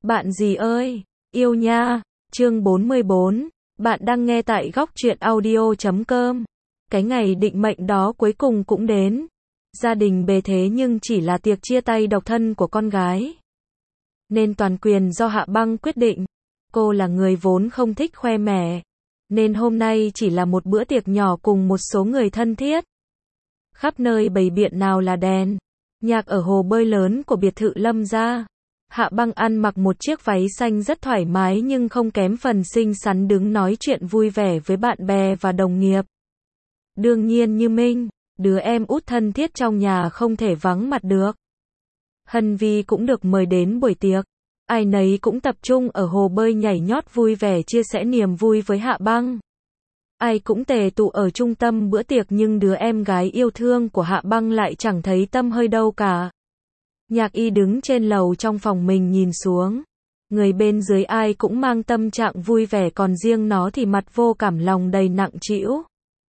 Bạn gì ơi, yêu nha. Chương 44, bạn đang nghe tại góc truyện audio.com. Cái ngày định mệnh đó cuối cùng cũng đến. Gia đình bề thế nhưng chỉ là tiệc chia tay độc thân của con gái. Nên toàn quyền do Hạ Băng quyết định. Cô là người vốn không thích khoe mẽ. Nên hôm nay chỉ là một bữa tiệc nhỏ cùng một số người thân thiết. Khắp nơi bày biện nào là đèn, nhạc ở hồ bơi lớn của biệt thự Lâm gia. Hạ Băng ăn mặc một chiếc váy xanh rất thoải mái nhưng không kém phần xinh xắn đứng nói chuyện vui vẻ với bạn bè và đồng nghiệp. Đương nhiên Như Minh, đứa em út thân thiết trong nhà không thể vắng mặt được. Hân Vi cũng được mời đến buổi tiệc. Ai nấy cũng tập trung ở hồ bơi nhảy nhót vui vẻ chia sẻ niềm vui với Hạ Băng. Ai cũng tề tụ ở trung tâm bữa tiệc nhưng đứa em gái yêu thương của Hạ Băng lại chẳng thấy tăm hơi đâu cả. Nhạc Y đứng trên lầu trong phòng mình nhìn xuống. Người bên dưới ai cũng mang tâm trạng vui vẻ còn riêng nó thì mặt vô cảm lòng đầy nặng trĩu.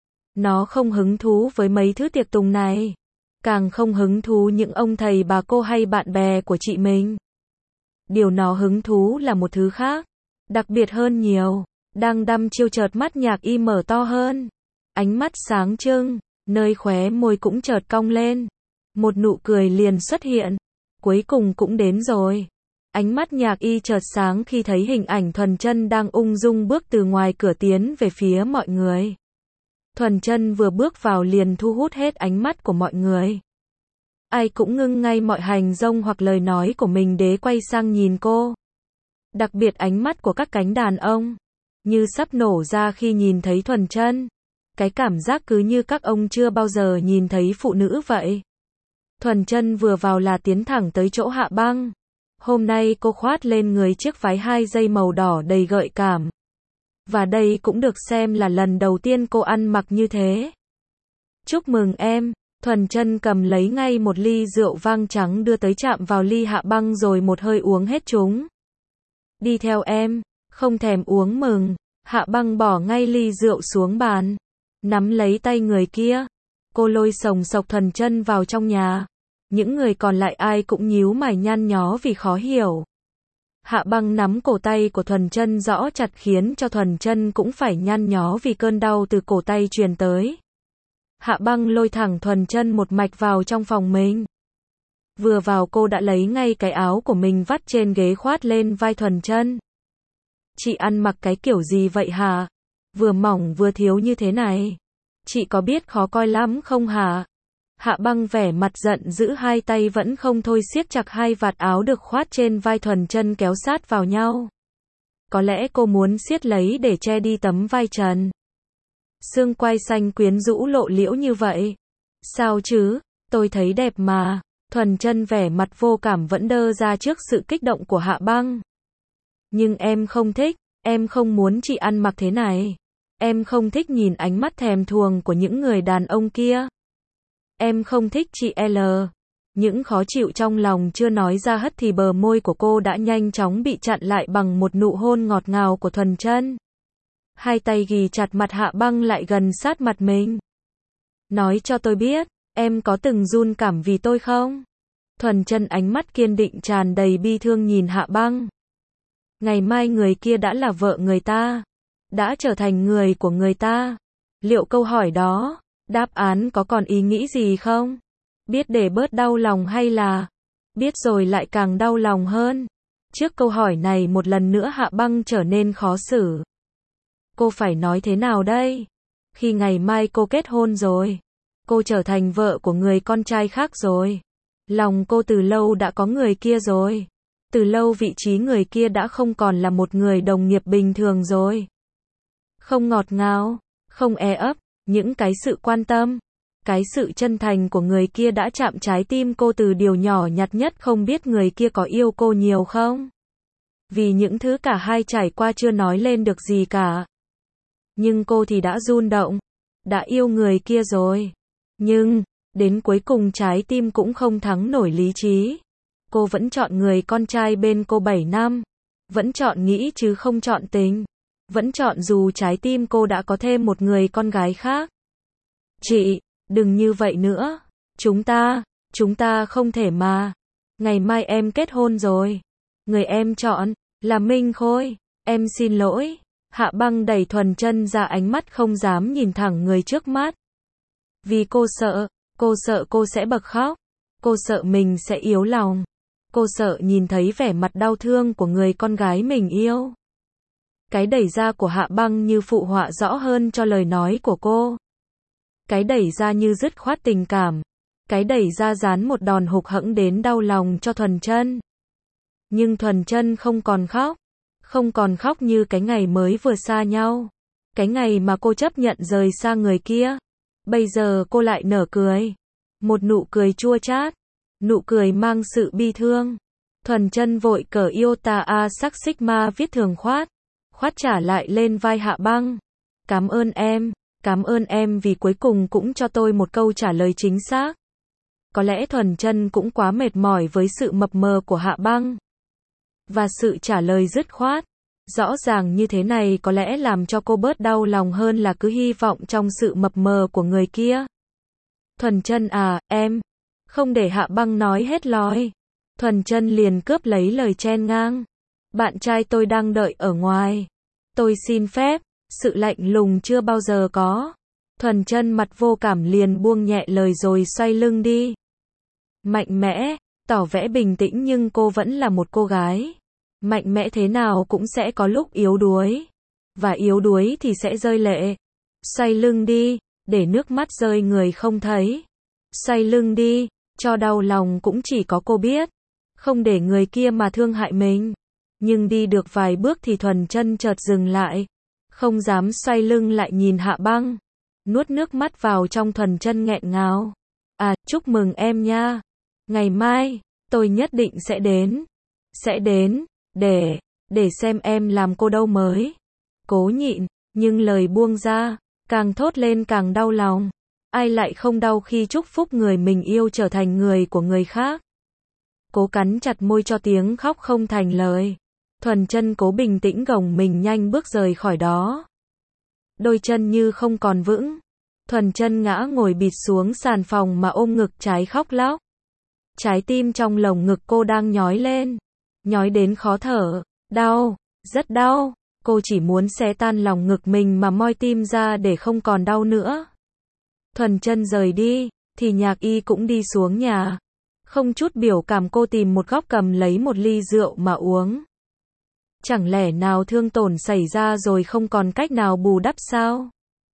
Nó không hứng thú với mấy thứ tiệc tùng này. Càng không hứng thú những ông thầy bà cô hay bạn bè của chị mình. Điều nó hứng thú là một thứ khác. Đặc biệt hơn nhiều. Đang đăm chiêu chợt mắt Nhạc Y mở to hơn. Ánh mắt sáng trưng, nơi khóe môi cũng chợt cong lên. Một nụ cười liền xuất hiện. Cuối cùng cũng đến rồi. Ánh mắt Nhạc Y chợt sáng khi thấy hình ảnh Thuần Chân đang ung dung bước từ ngoài cửa tiến về phía mọi người. Thuần Chân vừa bước vào liền thu hút hết ánh mắt của mọi người. Ai cũng ngưng ngay mọi hành động hoặc lời nói của mình để quay sang nhìn cô. Đặc biệt ánh mắt của các cánh đàn ông như sắp nổ ra khi nhìn thấy Thuần Chân. Cái cảm giác cứ như các ông chưa bao giờ nhìn thấy phụ nữ vậy. Thuần Chân vừa vào là tiến thẳng tới chỗ Hạ Băng. Hôm nay cô khoác lên người chiếc váy 2 dây màu đỏ đầy gợi cảm. Và đây cũng được xem là lần đầu tiên cô ăn mặc như thế. Chúc mừng em. Thuần Chân cầm lấy ngay một ly rượu vang trắng đưa tới chạm vào ly Hạ Băng rồi một hơi uống hết chúng. Đi theo em. Không thèm uống mừng. Hạ Băng bỏ ngay ly rượu xuống bàn. Nắm lấy tay người kia. Cô lôi sồng sộc Thuần Chân vào trong nhà. Những người còn lại ai cũng nhíu mày nhăn nhó vì khó hiểu. Hạ Băng nắm cổ tay của Thuần Chân rõ chặt khiến cho Thuần Chân cũng phải nhăn nhó vì cơn đau từ cổ tay truyền tới. Hạ Băng lôi thẳng Thuần Chân một mạch vào trong phòng mình. Vừa vào cô đã lấy ngay cái áo của mình vắt trên ghế khoác lên vai Thuần Chân. Chị ăn mặc cái kiểu gì vậy hả? Vừa mỏng vừa thiếu như thế này. Chị có biết khó coi lắm không hả? Hạ Băng vẻ mặt giận dữ hai tay vẫn không thôi siết chặt hai vạt áo được khoác trên vai Thuần Chân kéo sát vào nhau. Có lẽ cô muốn siết lấy để che đi tấm vai trần. Xương quai xanh quyến rũ lộ liễu như vậy. Sao chứ? Tôi thấy đẹp mà. Thuần Chân vẻ mặt vô cảm vẫn đơ ra trước sự kích động của Hạ Băng. Nhưng em không thích, em không muốn chị ăn mặc thế này. Em không thích nhìn ánh mắt thèm thuồng của những người đàn ông kia. Em không thích chị L. Những khó chịu trong lòng chưa nói ra hết thì bờ môi của cô đã nhanh chóng bị chặn lại bằng một nụ hôn ngọt ngào của Thuần Chân. Hai tay ghì chặt mặt Hạ Băng lại gần sát mặt mình. Nói cho tôi biết, em có từng run cảm vì tôi không? Thuần Chân ánh mắt kiên định tràn đầy bi thương nhìn Hạ Băng. Ngày mai người kia đã là vợ người ta. Đã trở thành người của người ta. Liệu câu hỏi đó, đáp án có còn ý nghĩ gì không? Biết để bớt đau lòng hay là biết rồi lại càng đau lòng hơn? Trước câu hỏi này một lần nữa Hạ Băng trở nên khó xử. Cô phải nói thế nào đây? Khi ngày mai cô kết hôn rồi. Cô trở thành vợ của người con trai khác rồi. Lòng cô từ lâu đã có người kia rồi. Từ lâu vị trí người kia đã không còn là một người đồng nghiệp bình thường rồi. Không ngọt ngào, không e ấp, những cái sự quan tâm, cái sự chân thành của người kia đã chạm trái tim cô từ điều nhỏ nhặt nhất. Không biết người kia có yêu cô nhiều không? Vì những thứ cả hai trải qua chưa nói lên được gì cả. Nhưng cô thì đã rung động, đã yêu người kia rồi. Nhưng, đến cuối cùng trái tim cũng không thắng nổi lý trí. Cô vẫn chọn người con trai bên cô 7 năm. Vẫn chọn nghĩ chứ không chọn tình. Vẫn chọn dù trái tim cô đã có thêm một người con gái khác. Chị, đừng như vậy nữa. Chúng ta không thể mà. Ngày mai em kết hôn rồi. Người em chọn là Minh Khôi. Em xin lỗi. Hạ Băng đẩy Thuần Chân ra, ánh mắt không dám nhìn thẳng người trước mắt. Vì cô sợ cô sẽ bật khóc. Cô sợ mình sẽ yếu lòng. Cô sợ nhìn thấy vẻ mặt đau thương của người con gái mình yêu. Cái đẩy ra của Hạ Băng như phụ họa rõ hơn cho lời nói của cô. Cái đẩy ra như dứt khoát tình cảm. Cái đẩy ra dán một đòn hục hẫng đến đau lòng cho Thuần Chân. Nhưng Thuần Chân không còn khóc. Không còn khóc như cái ngày mới vừa xa nhau. Cái ngày mà cô chấp nhận rời xa người kia. Bây giờ cô lại nở cười. Một nụ cười chua chát. Nụ cười mang sự bi thương. Thuần Chân vội cởi iota A sắc sigma viết thường khoát trả lại lên vai Hạ Băng. Cảm ơn em vì cuối cùng cũng cho tôi một câu trả lời chính xác. Có lẽ Thuần Chân cũng quá mệt mỏi với sự mập mờ của Hạ Băng. Và sự trả lời dứt khoát, rõ ràng như thế này có lẽ làm cho cô bớt đau lòng hơn là cứ hy vọng trong sự mập mờ của người kia. Thuần Chân à, em. Không để Hạ Băng nói hết lời. Thuần Chân liền cướp lấy lời chen ngang. Bạn trai tôi đang đợi ở ngoài. Tôi xin phép. Sự lạnh lùng chưa bao giờ có. Thuần Chân mặt vô cảm liền buông nhẹ lời rồi xoay lưng đi. Mạnh mẽ, tỏ vẻ bình tĩnh nhưng cô vẫn là một cô gái. Mạnh mẽ thế nào cũng sẽ có lúc yếu đuối. Và yếu đuối thì sẽ rơi lệ. Xoay lưng đi, để nước mắt rơi người không thấy. Xoay lưng đi, cho đau lòng cũng chỉ có cô biết. Không để người kia mà thương hại mình. Nhưng đi được vài bước thì Thuần Chân chợt dừng lại. Không dám xoay lưng lại nhìn Hạ Băng. Nuốt nước mắt vào trong, Thuần Chân nghẹn ngào. À, chúc mừng em nha. Ngày mai, tôi nhất định sẽ đến. Để xem em làm cô dâu mới. Cố nhịn, nhưng lời buông ra, càng thốt lên càng đau lòng. Ai lại không đau khi chúc phúc người mình yêu trở thành người của người khác. Cố cắn chặt môi cho tiếng khóc không thành lời. Thuần Chân cố bình tĩnh gồng mình nhanh bước rời khỏi đó. Đôi chân như không còn vững. Thuần Chân ngã ngồi bịt xuống sàn phòng mà ôm ngực trái khóc lóc. Trái tim trong lồng ngực cô đang nhói lên. Nhói đến khó thở. Đau, rất đau. Cô chỉ muốn xé tan lòng ngực mình mà moi tim ra để không còn đau nữa. Thuần Chân rời đi, thì Nhạc Y cũng đi xuống nhà. Không chút biểu cảm cô tìm một góc cầm lấy một ly rượu mà uống. Chẳng lẽ nào thương tổn xảy ra rồi không còn cách nào bù đắp sao?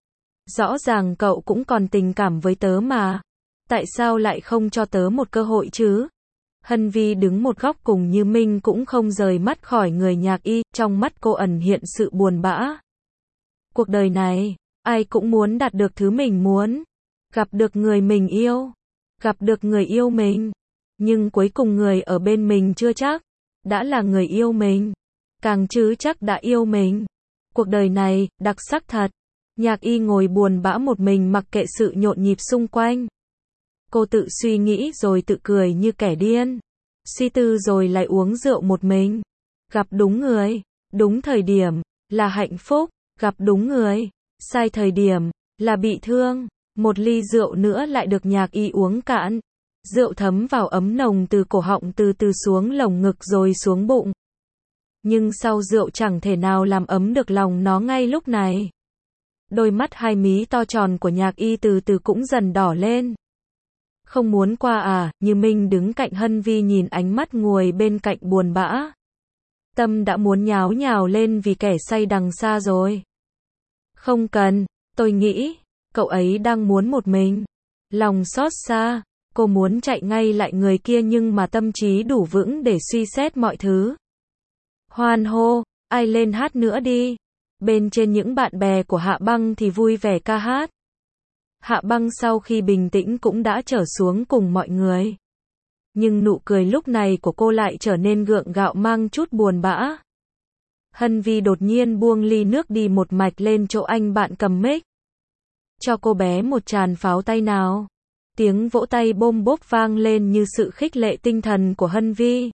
Rõ ràng cậu cũng còn tình cảm với tớ mà. Tại sao lại không cho tớ một cơ hội chứ? Hân Vi đứng một góc cùng Như Minh cũng không rời mắt khỏi người Nhạc Y, trong mắt cô ẩn hiện sự buồn bã. Cuộc đời này, ai cũng muốn đạt được thứ mình muốn. Gặp được người mình yêu. Gặp được người yêu mình. Nhưng cuối cùng người ở bên mình chưa chắc đã là người yêu mình. Càng chứ chắc đã yêu mình. Cuộc đời này, đặc sắc thật. Nhạc Y ngồi buồn bã một mình mặc kệ sự nhộn nhịp xung quanh. Cô tự suy nghĩ rồi tự cười như kẻ điên. Suy tư rồi lại uống rượu một mình. Gặp đúng người, đúng thời điểm, là hạnh phúc. Gặp đúng người, sai thời điểm, là bị thương. Một ly rượu nữa lại được Nhạc Y uống cạn. Rượu thấm vào ấm nồng từ cổ họng từ từ xuống lồng ngực rồi xuống bụng. Nhưng sau rượu chẳng thể nào làm ấm được lòng nó ngay lúc này. Đôi mắt hai mí to tròn của Nhạc Y từ từ cũng dần đỏ lên. Không muốn qua à? Như Minh đứng cạnh Hân Vi nhìn ánh mắt ngồi bên cạnh buồn bã. Tâm đã muốn nháo nhào lên vì kẻ say đằng xa rồi. Không cần, tôi nghĩ, cậu ấy đang muốn một mình. Lòng xót xa, cô muốn chạy ngay lại người kia nhưng mà tâm trí đủ vững để suy xét mọi thứ. Hoan hô, ai lên hát nữa đi. Bên trên những bạn bè của Hạ Băng thì vui vẻ ca hát. Hạ Băng sau khi bình tĩnh cũng đã trở xuống cùng mọi người. Nhưng nụ cười lúc này của cô lại trở nên gượng gạo mang chút buồn bã. Hân Vi đột nhiên buông ly nước đi một mạch lên chỗ anh bạn cầm mic. Cho cô bé một tràng pháo tay nào. Tiếng vỗ tay bôm bốp vang lên như sự khích lệ tinh thần của Hân Vi.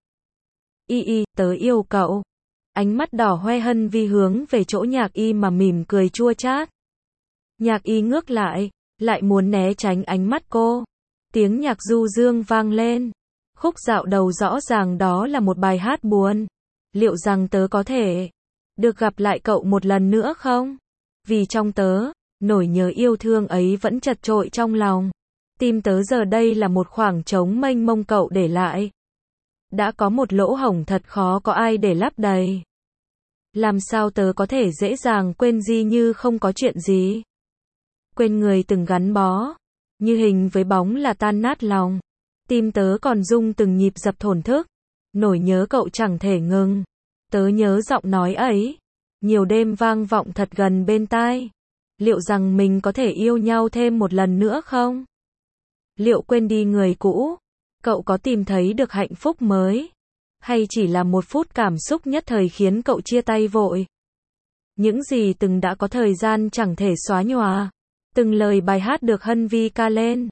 Y, tớ yêu cậu. Ánh mắt đỏ hoe Hân Vi hướng về chỗ Nhạc Y mà mỉm cười chua chát. Nhạc Y ngước lại muốn né tránh ánh mắt cô. Tiếng nhạc du dương vang lên. Khúc dạo đầu rõ ràng đó là một bài hát buồn. Liệu rằng tớ có thể được gặp lại cậu một lần nữa không? Vì trong tớ, nỗi nhớ yêu thương ấy vẫn chật chội trong lòng. Tim tớ giờ đây là một khoảng trống mênh mông cậu để lại. Đã có một lỗ hổng thật khó có ai để lấp đầy. Làm sao tớ có thể dễ dàng quên Di như không có chuyện gì? Quên người từng gắn bó, như hình với bóng là tan nát lòng. Tim tớ còn rung từng nhịp dập thổn thức. Nỗi nhớ cậu chẳng thể ngừng. Tớ nhớ giọng nói ấy. Nhiều đêm vang vọng thật gần bên tai. Liệu rằng mình có thể yêu nhau thêm một lần nữa không? Liệu quên đi người cũ, cậu có tìm thấy được hạnh phúc mới? Hay chỉ là một phút cảm xúc nhất thời khiến cậu chia tay vội? Những gì từng đã có thời gian chẳng thể xóa nhòa. Từng lời bài hát được Hân Vi ca lên.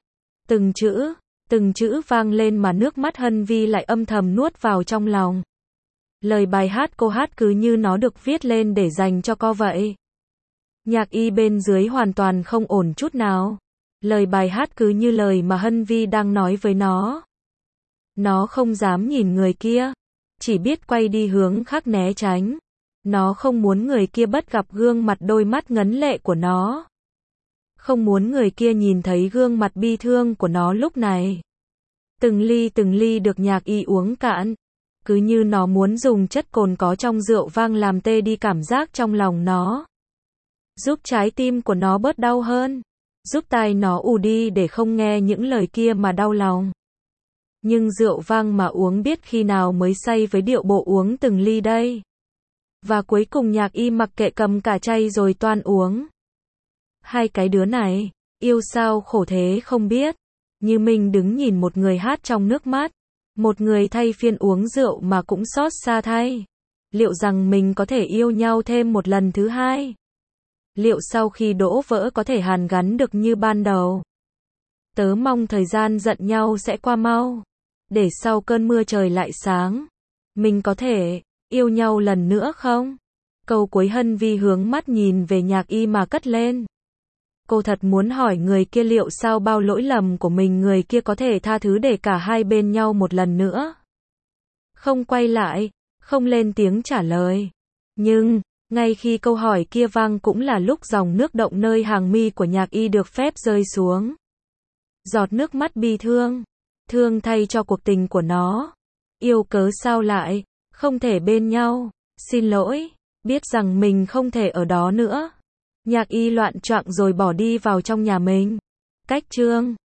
Từng chữ vang lên mà nước mắt Hân Vi lại âm thầm nuốt vào trong lòng. Lời bài hát cô hát cứ như nó được viết lên để dành cho cô vậy. Nhạc Y bên dưới hoàn toàn không ổn chút nào. Lời bài hát cứ như lời mà Hân Vi đang nói với nó. Nó không dám nhìn người kia, chỉ biết quay đi hướng khác né tránh. Nó không muốn người kia bắt gặp gương mặt đôi mắt ngấn lệ của nó. Không muốn người kia nhìn thấy gương mặt bi thương của nó lúc này. Từng ly được Nhạc Y uống cạn. Cứ như nó muốn dùng chất cồn có trong rượu vang làm tê đi cảm giác trong lòng nó. Giúp trái tim của nó bớt đau hơn. Giúp tai nó ù đi để không nghe những lời kia mà đau lòng. Nhưng rượu vang mà uống biết khi nào mới say với điệu bộ uống từng ly đây. Và cuối cùng Nhạc Y mặc kệ cầm cả chai rồi toan uống. Hai cái đứa này, yêu sao khổ thế không biết. Như mình đứng nhìn một người hát trong nước mắt. Một người thay phiên uống rượu mà cũng xót xa thay. Liệu rằng mình có thể yêu nhau thêm một lần thứ hai? Liệu sau khi đổ vỡ có thể hàn gắn được như ban đầu? Tớ mong thời gian giận nhau sẽ qua mau. Để sau cơn mưa trời lại sáng. Mình có thể yêu nhau lần nữa không? Câu cuối Hân Vi hướng mắt nhìn về Nhạc Y mà cất lên. Cô thật muốn hỏi người kia liệu sau bao lỗi lầm của mình người kia có thể tha thứ để cả hai bên nhau một lần nữa. Không quay lại, không lên tiếng trả lời. Nhưng, ngay khi câu hỏi kia vang cũng là lúc dòng nước động nơi hàng mi của Nhạc Y được phép rơi xuống. Giọt nước mắt bi thương. Thương thay cho cuộc tình của nó. Yêu cớ sao lại không thể bên nhau. Xin lỗi, biết rằng mình không thể ở đó nữa. Nhạc Y loạn choạng rồi bỏ đi vào trong nhà mình. Cách chương